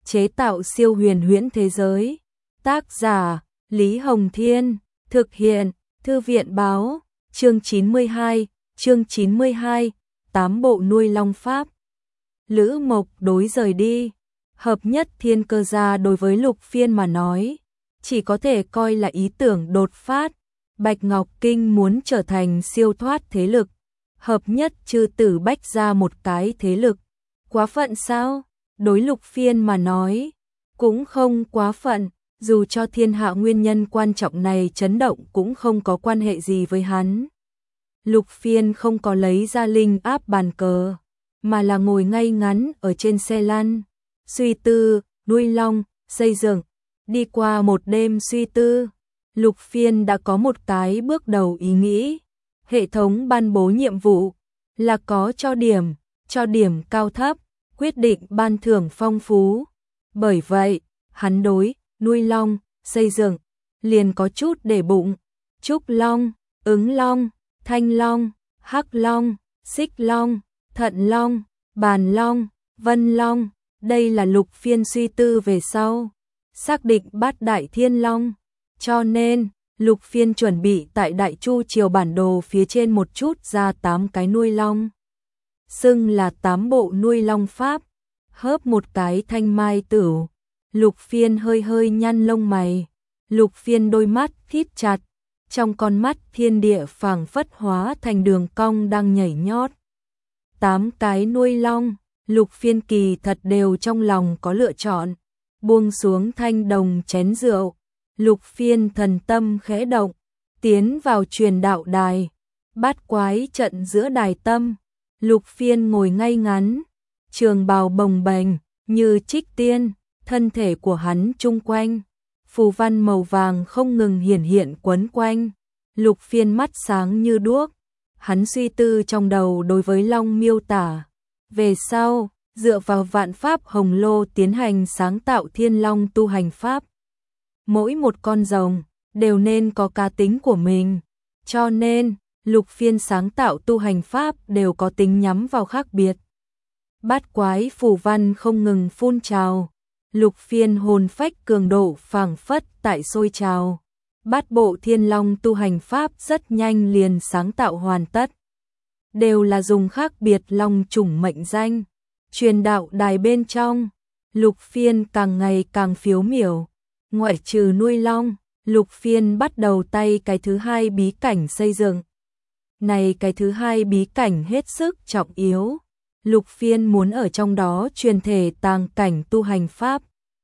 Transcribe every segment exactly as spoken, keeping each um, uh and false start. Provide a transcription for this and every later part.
chế tạo siêu huyền huyễn thế giới. Tác giả Lý Hồng Thiên, thực hiện Thư viện Báo, chương chín mươi hai, chương chín mươi hai, tám bộ nuôi long pháp. Lữ Mộc đối rời đi, hợp nhất thiên cơ gia đối với Lục Phiên mà nói, chỉ có thể coi là ý tưởng đột phát. Bạch Ngọc Kinh muốn trở thành siêu thoát thế lực, hợp nhất chư tử bách ra một cái thế lực. Quá phận sao? Đối Lục Phiên mà nói, cũng không quá phận, dù cho thiên hạ nguyên nhân quan trọng này chấn động cũng không có quan hệ gì với hắn. Lục Phiên không có lấy ra linh áp bàn cờ, mà là ngồi ngay ngắn ở trên xe lăn, suy tư, nuôi long, xây dựng. Đi qua một đêm suy tư, Lục Phiên đã có một cái bước đầu ý nghĩ. Hệ thống ban bố nhiệm vụ là có cho điểm, cho điểm cao thấp, quyết định ban thưởng phong phú. Bởi vậy, hắn đối nuôi long, xây dựng liền có chút để bụng. Trúc long, ứng long, thanh long, hắc long, xích long, thận long, bàn long, vân long, đây là Lục Phiên suy tư về sau xác định bát đại thiên long. Cho nên, Lục Phiên chuẩn bị tại Đại Chu Triều bản đồ phía trên một chút ra tám cái nuôi long. Xưng là tám bộ nuôi long pháp, hớp một cái thanh mai tửu. Lục Phiên hơi hơi nhăn lông mày. Lục Phiên đôi mắt thít chặt, trong con mắt thiên địa phảng phất hóa thành đường cong đang nhảy nhót. Tám cái nuôi long, Lục Phiên kỳ thật đều trong lòng có lựa chọn. Buông xuống thanh đồng chén rượu, Lục Phiên thần tâm khẽ động, tiến vào truyền đạo đài. Bát quái trận giữa đài tâm, Lục Phiên ngồi ngay ngắn, trường bào bồng bềnh như trích tiên, thân thể của hắn chung quanh phù văn màu vàng không ngừng hiển hiện quấn quanh. Lục Phiên mắt sáng như đuốc, hắn suy tư trong đầu đối với long miêu tả. Về sau, dựa vào vạn pháp hồng lô tiến hành sáng tạo thiên long tu hành pháp. Mỗi một con rồng đều nên có cá tính của mình, cho nên Lục Phiên sáng tạo tu hành pháp đều có tính nhắm vào khác biệt. Bát quái phù văn không ngừng phun trào, Lục Phiên hồn phách cường độ phảng phất tại sôi trào. Bát bộ thiên long tu hành pháp rất nhanh liền sáng tạo hoàn tất. Đều là dùng khác biệt long chủng mệnh danh. Truyền đạo đài bên trong, Lục Phiên càng ngày càng phiếu miểu. Ngoại trừ nuôi long, Lục Phiên bắt đầu tay cái thứ hai bí cảnh xây dựng. Này cái thứ hai bí cảnh hết sức trọng yếu. Lục Phiên muốn ở trong đó truyền thể tàng cảnh tu hành pháp.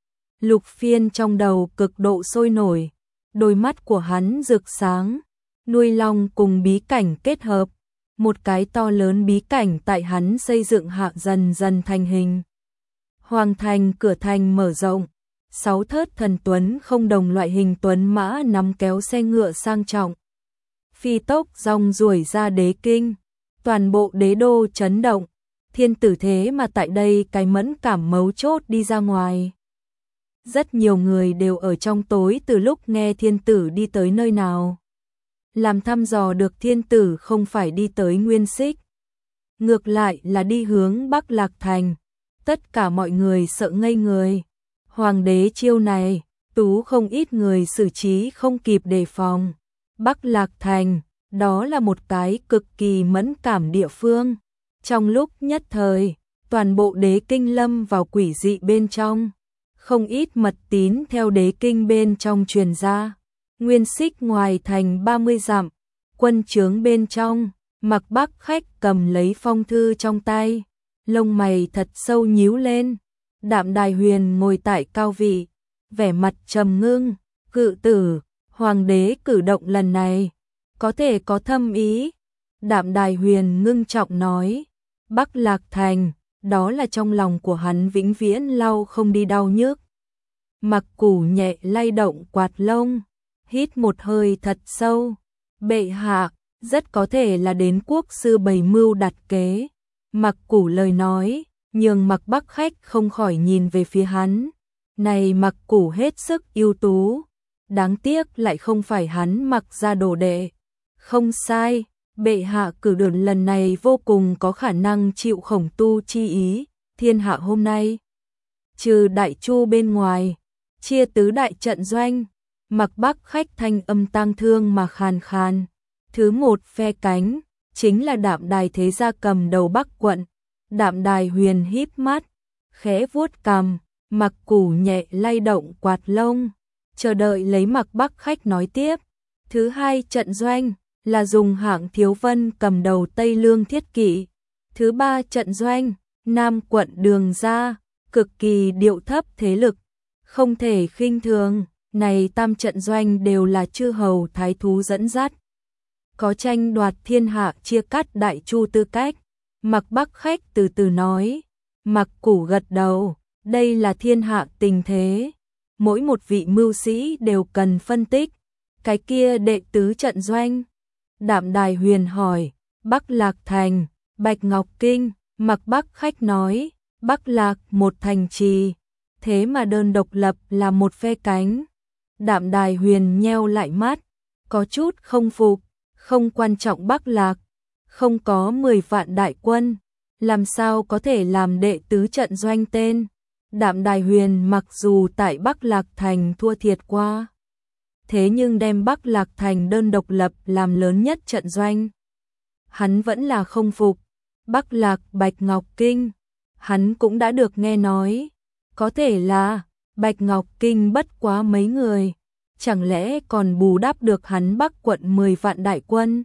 Lục Phiên trong đầu cực độ sôi nổi, đôi mắt của hắn rực sáng. Nuôi long cùng bí cảnh kết hợp, một cái to lớn bí cảnh tại hắn xây dựng hạ dần dần thành hình. Hoàng thành cửa thành mở rộng, sáu thớt thần tuấn không đồng loại hình tuấn mã nắm kéo xe ngựa sang trọng. Phi tốc dòng ruổi ra đế kinh, toàn bộ đế đô chấn động. Thiên tử thế mà tại đây cái mẫn cảm mấu chốt đi ra ngoài. Rất nhiều người đều ở trong tối từ lúc nghe thiên tử đi tới nơi nào. Làm thăm dò được thiên tử không phải đi tới Nguyên Xích, ngược lại là đi hướng Bắc Lạc Thành. Tất cả mọi người sợ ngây người. Hoàng đế chiêu này, tú không ít người xử trí không kịp đề phòng. Bắc Lạc Thành, đó là một cái cực kỳ mẫn cảm địa phương. Trong lúc nhất thời, toàn bộ đế kinh lâm vào quỷ dị bên trong. Không ít mật tín theo đế kinh bên trong truyền ra. Nguyên Xích ngoài thành ba mươi dặm, quân trướng bên trong, Mặc Bắc khách cầm lấy phong thư trong tay, lông mày thật sâu nhíu lên. Đạm Đài Huyền ngồi tại cao vị, vẻ mặt trầm ngưng. Cự tử, hoàng đế cử động lần này có thể có thâm ý. Đạm Đài Huyền ngưng trọng nói, Bắc Lạc Thành, đó là trong lòng của hắn vĩnh viễn lau không đi đau nhức. Mặc Củ nhẹ lay động quạt lông, hít một hơi thật sâu. Bệ hạ, rất có thể là đến quốc sư bày mưu đặt kế. Mặc Củ lời nói, nhường Mặc Bắc khách không khỏi nhìn về phía hắn. Này Mặc Củ hết sức ưu tú, đáng tiếc lại không phải hắn Mặc gia đồ đệ. Không sai, bệ hạ cử đường lần này vô cùng có khả năng chịu khổng tu chi ý. Thiên hạ hôm nay trừ Đại Chu bên ngoài, chia tứ đại trận doanh. Mặc Bắc Khách thanh âm tang thương mà khàn khàn. Thứ một phe cánh, chính là Đạm Đài thế gia cầm đầu Bắc quận. Đạm Đài Huyền híp mắt, khẽ vuốt cằm, Mặc Củ nhẹ lay động quạt lông, chờ đợi lấy Mặc Bắc Khách nói tiếp. Thứ hai trận doanh, là dùng Hạng Thiếu Vân cầm đầu Tây Lương Thiết Kỵ. Thứ ba trận doanh, Nam quận Đường Gia, cực kỳ điệu thấp thế lực, không thể khinh thường. Này tam trận doanh đều là chư hầu thái thú dẫn dắt, có tranh đoạt thiên hạ chia cắt Đại Chu tư cách. Mặc Bắc Khách từ từ nói. Mặc Củ gật đầu, đây là thiên hạ tình thế, mỗi một vị mưu sĩ đều cần phân tích. Cái kia đệ tứ trận doanh, Đạm Đài Huyền hỏi. Bắc Lạc Thành, Bạch Ngọc Kinh. Mặc Bắc Khách nói, Bắc Lạc một thành trì, thế mà đơn độc lập là một phe cánh. Đạm Đài Huyền nheo lại mắt, có chút không phục. Không quan trọng Bắc Lạc, không có mười vạn đại quân, làm sao có thể làm đệ tứ trận doanh tên. Đạm Đài Huyền mặc dù tại Bắc Lạc Thành thua thiệt qua, thế nhưng đem Bắc Lạc Thành đơn độc lập làm lớn nhất trận doanh, hắn vẫn là không phục. Bắc Lạc Bạch Ngọc Kinh, hắn cũng đã được nghe nói, có thể là Bạch Ngọc Kinh bất quá mấy người, chẳng lẽ còn bù đắp được hắn Bắc quận mười vạn đại quân.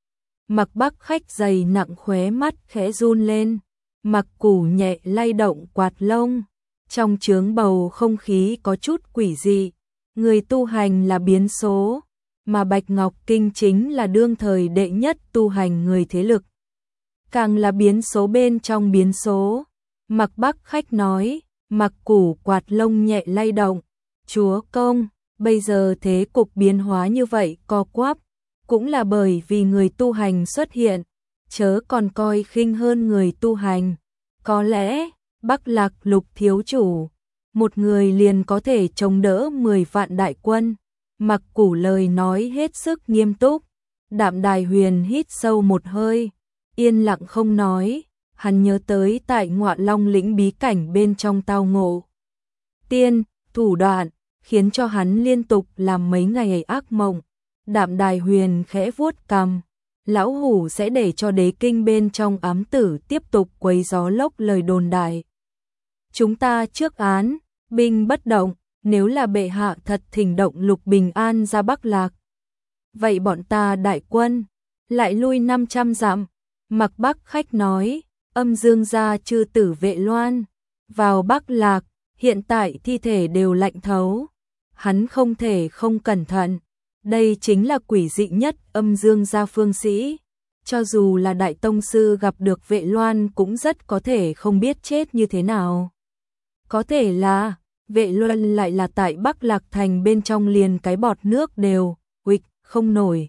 Mặc Bắc Khách dày nặng khóe mắt khẽ run lên, Mặc Củ nhẹ lay động quạt lông, trong chướng bầu không khí có chút quỷ dị. Người tu hành là biến số, mà Bạch Ngọc Kinh chính là đương thời đệ nhất tu hành người thế lực, càng là biến số bên trong biến số. Mặc Bắc Khách nói. Mặc Củ quạt lông nhẹ lay động, chúa công, bây giờ thế cục biến hóa như vậy co quắp, cũng là bởi vì người tu hành xuất hiện, chớ còn coi khinh hơn người tu hành. Có lẽ, Bắc Lạc Lục thiếu chủ, một người liền có thể chống đỡ mười vạn đại quân. Mặc Củ lời nói hết sức nghiêm túc. Đạm Đài Huyền hít sâu một hơi, yên lặng không nói. Hắn nhớ tới tại Ngọa Long lĩnh bí cảnh bên trong tao ngộ tiên, thủ đoạn, khiến cho hắn liên tục làm mấy ngày ác mộng. Đạm Đài Huyền khẽ vuốt cằm, lão hủ sẽ để cho đế kinh bên trong ám tử tiếp tục quấy gió lốc lời đồn đại. Chúng ta trước án, binh bất động, nếu là bệ hạ thật thỉnh động Lục Bình An ra Bắc Lạc, vậy bọn ta đại quân lại lui năm trăm dặm. Mặc Bắc Khách nói. Âm Dương gia chư tử Vệ Loan vào Bắc Lạc, hiện tại thi thể đều lạnh thấu, hắn không thể không cẩn thận. Đây chính là quỷ dị nhất Âm Dương gia phương sĩ, cho dù là đại tông sư gặp được Vệ Loan cũng rất có thể không biết chết như thế nào. Có thể là Vệ Loan lại là tại Bắc Lạc Thành bên trong liền cái bọt nước đều huỵch không nổi.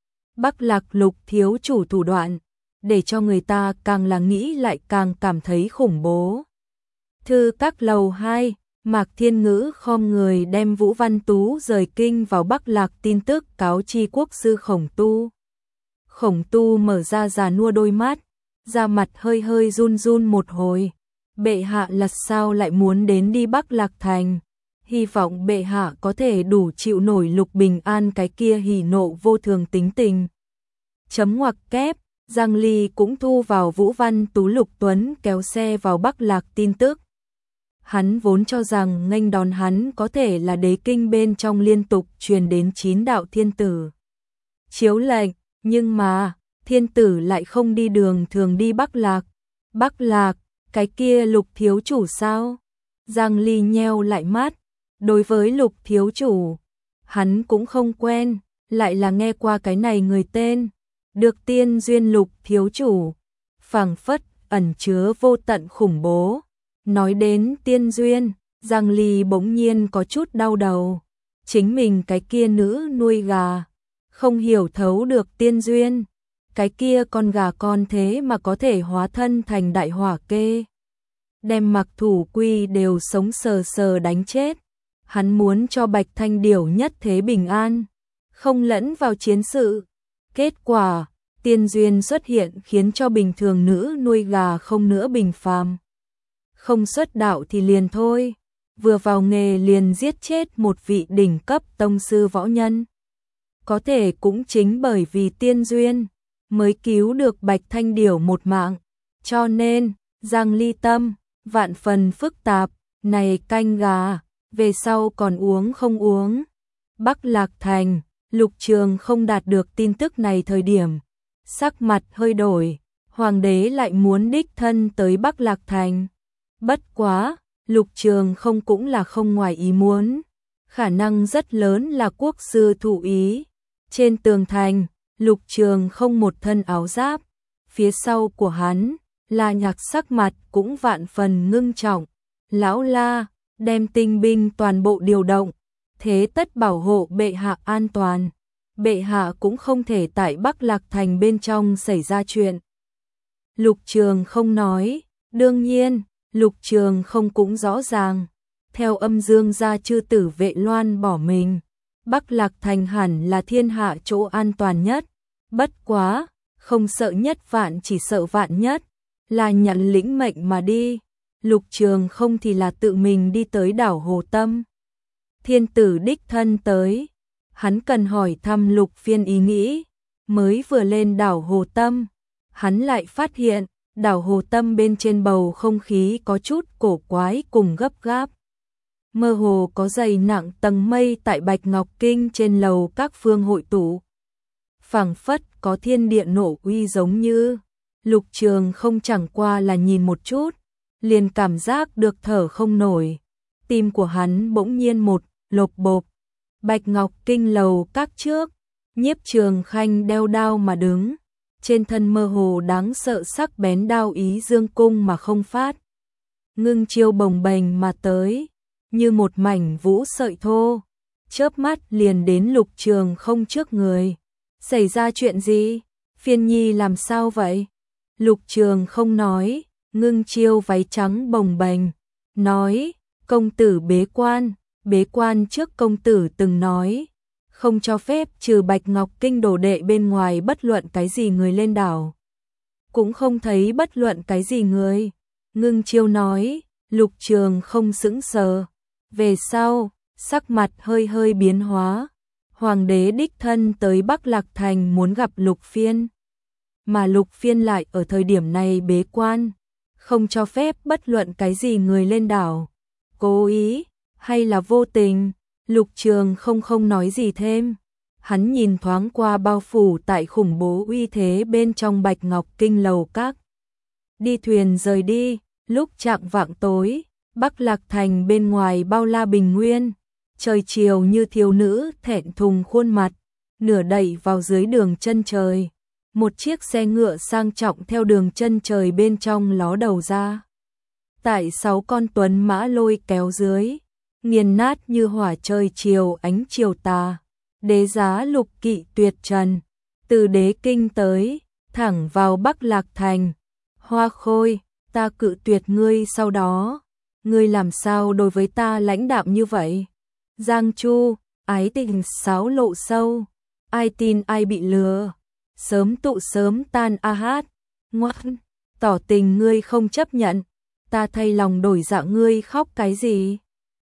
Bắc Lạc Lục thiếu chủ thủ đoạn, để cho người ta càng là nghĩ lại càng cảm thấy khủng bố. Thư các lầu hai, Mạc Thiên Ngữ khom người đem Vũ Văn Tú rời kinh vào Bắc Lạc tin tức cáo chi quốc sư Khổng Tu. Khổng Tu mở ra già nua đôi mắt, da mặt hơi hơi run run một hồi. Bệ hạ là sao lại muốn đến đi Bắc Lạc Thành? Hy vọng bệ hạ có thể đủ chịu nổi Lục Bình An cái kia hỉ nộ vô thường tính tình. Chấm ngoặc kép. Giang Ly cũng thu vào Vũ Văn Tú Lục Tuấn kéo xe vào Bắc Lạc tin tức. Hắn vốn cho rằng nghênh đón hắn có thể là đế kinh bên trong liên tục truyền đến chín đạo thiên tử chiếu lệnh, nhưng mà thiên tử lại không đi đường thường đi Bắc Lạc. Bắc Lạc, cái kia Lục thiếu chủ sao? Giang Ly nheo lại mắt, đối với Lục thiếu chủ, hắn cũng không quen, lại là nghe qua cái này người tên. Được tiên duyên Lục thiếu chủ, phảng phất ẩn chứa vô tận khủng bố. Nói đến tiên duyên, Giang Ly bỗng nhiên có chút đau đầu. Chính mình cái kia nữ nuôi gà, không hiểu thấu được tiên duyên. Cái kia con gà con thế mà có thể hóa thân thành đại hỏa kê, đem Mặc Thủ Quy đều sống sờ sờ đánh chết. Hắn muốn cho Bạch Thanh Điểu nhất thế bình an, không lẫn vào chiến sự. Kết quả, tiên duyên xuất hiện khiến cho bình thường nữ nuôi gà không nữa bình phàm. không xuất đạo thì liền thôi, vừa vào nghề liền giết chết một vị đỉnh cấp tông sư võ nhân. Có thể cũng chính bởi vì tiên duyên, mới cứu được Bạch Thanh Điểu một mạng, cho nên, Giang Ly tâm, vạn phần phức tạp, này canh gà, về sau còn uống không uống. Bắc Lạc Thành, Lục Trường không đạt được tin tức này thời điểm, sắc mặt hơi đổi, hoàng đế lại muốn đích thân tới Bắc Lạc Thành. Bất quá, Lục Trường không cũng là không ngoài ý muốn, khả năng rất lớn là quốc sư thụ ý. Trên tường thành, Lục Trường không một thân áo giáp, phía sau của hắn là Nhạc sắc mặt cũng vạn phần ngưng trọng. Lão La, đem tinh binh toàn bộ điều động, thế tất bảo hộ bệ hạ an toàn. Bệ hạ cũng không thể tại Bắc Lạc Thành bên trong xảy ra chuyện. Lục Trường không nói, đương nhiên, Lục Trường không cũng rõ ràng. Theo Âm Dương gia chư tử Vệ Loan bỏ mình, Bắc Lạc Thành hẳn là thiên hạ chỗ an toàn nhất. Bất quá, không sợ nhất vạn chỉ sợ vạn nhất, là nhận lĩnh mệnh mà đi. Lục Trường không thì là tự mình đi tới đảo Hồ Tâm. Thiên tử đích thân tới, hắn cần hỏi thăm Lục Phiên ý nghĩ. Mới vừa lên đảo Hồ Tâm, hắn lại phát hiện đảo Hồ Tâm bên trên bầu không khí có chút cổ quái cùng gấp gáp. Mơ hồ có dày nặng tầng mây tại Bạch Ngọc Kinh trên lầu các phương hội tụ. Phảng phất có thiên địa nổ uy giống như. Lục Trường không chẳng qua là nhìn một chút, liền cảm giác được thở không nổi. Tim của hắn bỗng nhiên một lộp bộp. Bạch Ngọc Kinh lầu các trước, Nhiếp Trường Khanh đeo đao mà đứng, trên thân mơ hồ đáng sợ sắc bén đao ý dương cung mà không phát. Ngưng chiêu bồng bềnh mà tới, như một mảnh vũ sợi thô, chớp mắt liền đến Lục Trường không trước người. Xảy ra chuyện gì? Phiên nhi làm sao vậy? Lục Trường không nói, ngưng chiêu váy trắng bồng bềnh, nói, công tử bế quan, bế quan trước công tử từng nói, không cho phép trừ Bạch Ngọc Kinh đồ đệ bên ngoài bất luận cái gì người lên đảo. Cũng không thấy bất luận cái gì người. Ngưng chiêu nói, Lục Trường không sững sờ. Về sau, sắc mặt hơi hơi biến hóa. Hoàng đế đích thân tới Bắc Lạc Thành muốn gặp Lục Phiên. Mà Lục Phiên lại ở thời điểm này bế quan, không cho phép bất luận cái gì người lên đảo. Cố ý, hay là vô tình, Lục Trường không không nói gì thêm. Hắn nhìn thoáng qua bao phủ tại khủng bố uy thế bên trong Bạch Ngọc Kinh lầu các. Đi thuyền rời đi, lúc chạng vạng tối, Bắc Lạc Thành bên ngoài bao la bình nguyên. Trời chiều như thiếu nữ thẹn thùng khuôn mặt, nửa đẩy vào dưới đường chân trời. Một chiếc xe ngựa sang trọng theo đường chân trời bên trong ló đầu ra. Tại sáu con tuấn mã lôi kéo dưới, nghiền nát như hỏa trời chiều ánh chiều tà. Đế giá lục kỵ tuyệt trần, từ đế kinh tới, thẳng vào Bắc Lạc Thành. Hoa Khôi, ta cự tuyệt ngươi sau đó, ngươi làm sao đối với ta lãnh đạm như vậy? Giang Chu, ái tình sáo lộ sâu, ai tin ai bị lừa, sớm tụ sớm tan a hát, ngoan, tỏ tình ngươi không chấp nhận, ta thay lòng đổi dạ ngươi khóc cái gì?